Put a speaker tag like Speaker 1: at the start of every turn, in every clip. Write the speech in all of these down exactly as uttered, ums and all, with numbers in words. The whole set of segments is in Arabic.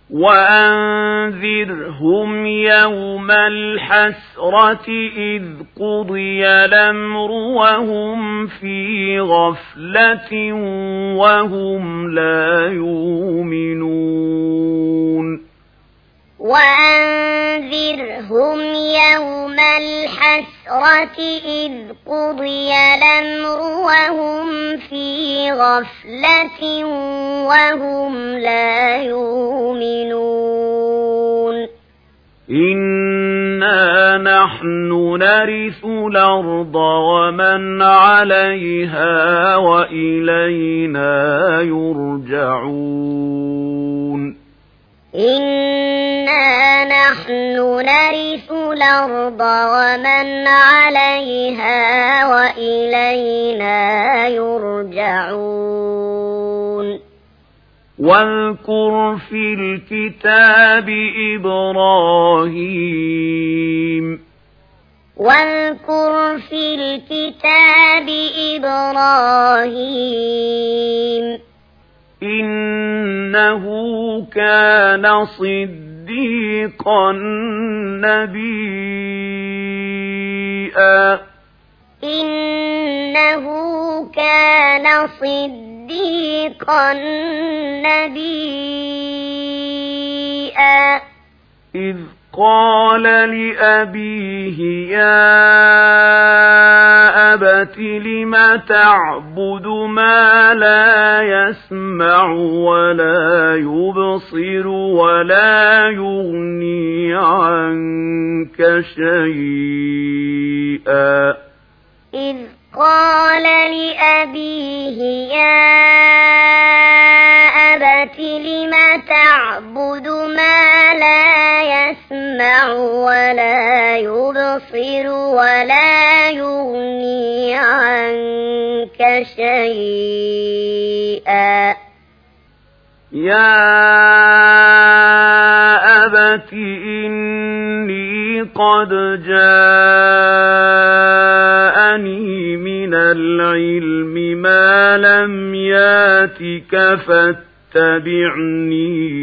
Speaker 1: وأنذرهم يوم الحسرة إذ قضي الأمر وهم في غفلة وهم لا يؤمنون
Speaker 2: وأنذرهم يوم الحسرة إذ قضي الأمر وهم في غفلة وهم لا يؤمنون
Speaker 1: إنا نحن نرث الأرض ومن عليها وإلينا يرجعون
Speaker 2: إنا نحن نرث الأرض ومن عليها وإلينا يرجعون
Speaker 1: واذكر في الكتاب إبراهيم
Speaker 2: واذكر في الكتاب إبراهيم
Speaker 1: إنه كان صديقا نبيا
Speaker 2: إنه كان صديقا نبيا
Speaker 1: إذ قال لأبيه يا أبت لم تعبد ما لا يسمع ولا يبصر ولا يغني عنك شيئا
Speaker 2: إذ قال لأبيه يا أبت لم تعبد ما لا يسمع ولا يبصر ولا يغني عنك شيئا
Speaker 1: يا أبت إني قد جاءني من العلم ما لم ياتك فاتبعني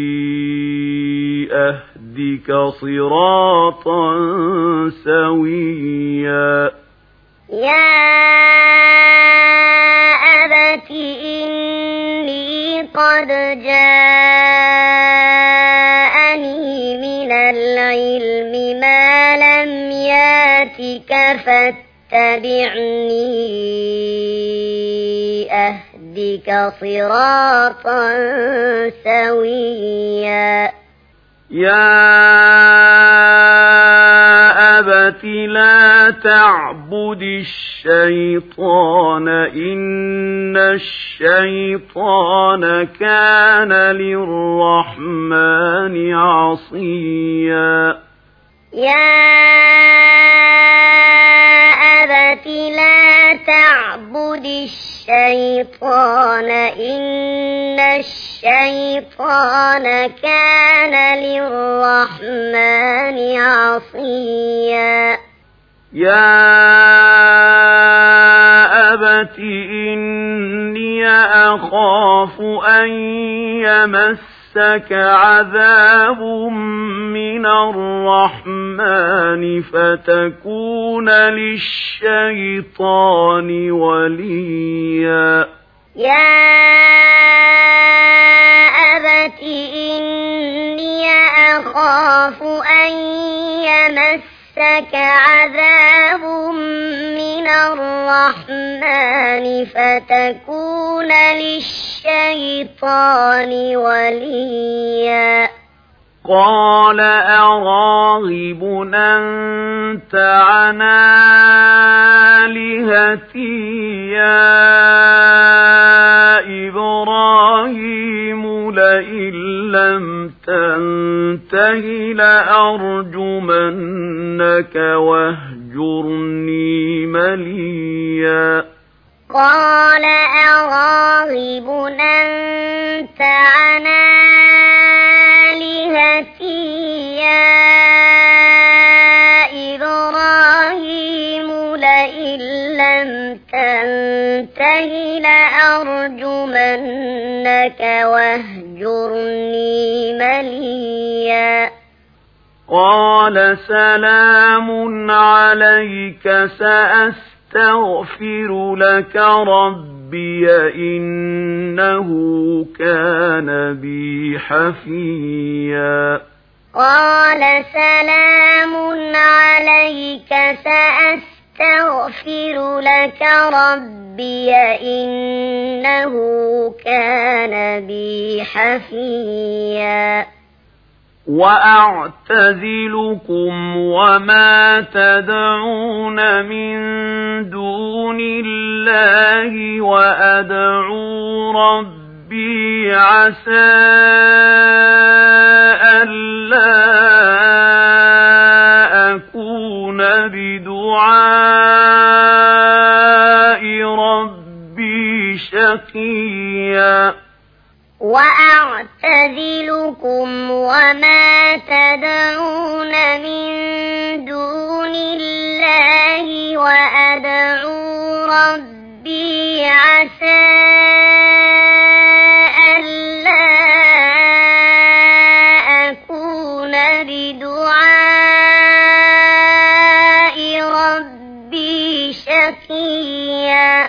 Speaker 1: أهدك صراطا سويا
Speaker 2: يا أبت إني قد جاءني من العلم ما لم ياتك فاتبعني أهدك صراطا سويا
Speaker 1: يا أبت لا تعبد الشيطان إن الشيطان كان للرحمن عصيا
Speaker 2: يا أبت لا تعبد الشيطان إن الشيطان كان للرحمن عصيا
Speaker 1: يا أبت إني أخاف أن يمسك عذاب من الرحمن فتكون للشيطان وليا
Speaker 2: يا أبت إني أخاف أن يمسك عذاب من الرحمن فتكون للشيطان وليا
Speaker 1: قال أراغب أنت عن آلهتي يا إبراهيم لئن لم تنته لأرجمنك واهجرني مليا
Speaker 2: قال أراغب أنت عن آلهتي يا إبراهيم لئن لم تنته لأرجمنك واهجرني مليا
Speaker 1: قال سلام عليك سأستغفر لك ربي إنه كان بي حفيا
Speaker 2: قال سلام عليك سأستغفر لك ربي إنه كان بي حفيا
Speaker 1: وأعتزلكم وما تدعون من دون الله وأدعو ربي عسى ألا أكون بدعاء ربي شقيا
Speaker 2: وأعتزلكم وما تدعون من دون الله وأدعو ربي عسى ألا أكون بدعاء ربي شقيا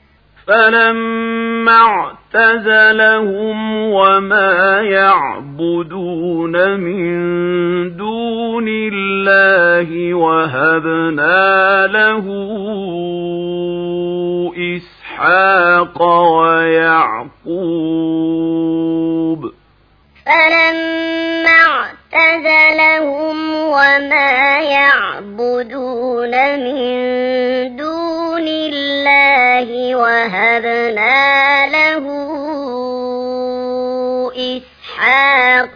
Speaker 1: فلما اعتزلهم وما يعبدون من دون الله وهبنا له إسحاق ويعقوب
Speaker 2: فلما اعتزلهم وما يعبدون من دون الله وهبنا له إسحاق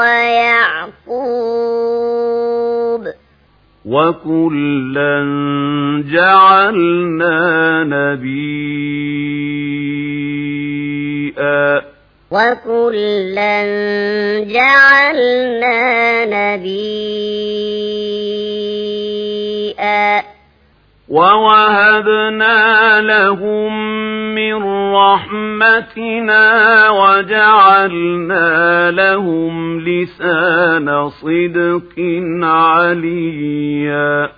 Speaker 2: ويعقوب
Speaker 1: وكلا جعلنا نبيا
Speaker 2: وكلا جعلنا نبيا
Speaker 1: ووهبنا لهم من رحمتنا وجعلنا لهم لسان صدق عليا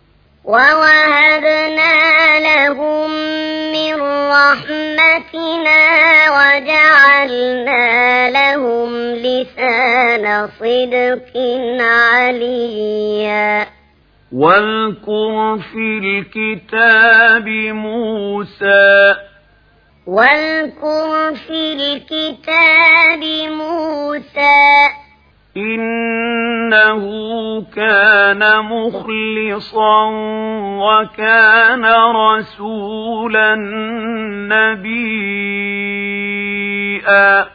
Speaker 2: ووهبنا لهم من رحمتنا وجعلنا لهم لسان صدق عليا
Speaker 1: واذكر في الكتاب موسى
Speaker 2: واذكر في الكتاب موسى
Speaker 1: إنه كان مخلصا وكان رسولا نبيا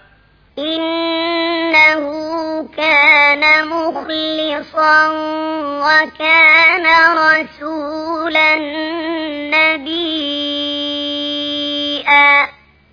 Speaker 2: إنه كان مخلصا وكان رسولا نبيا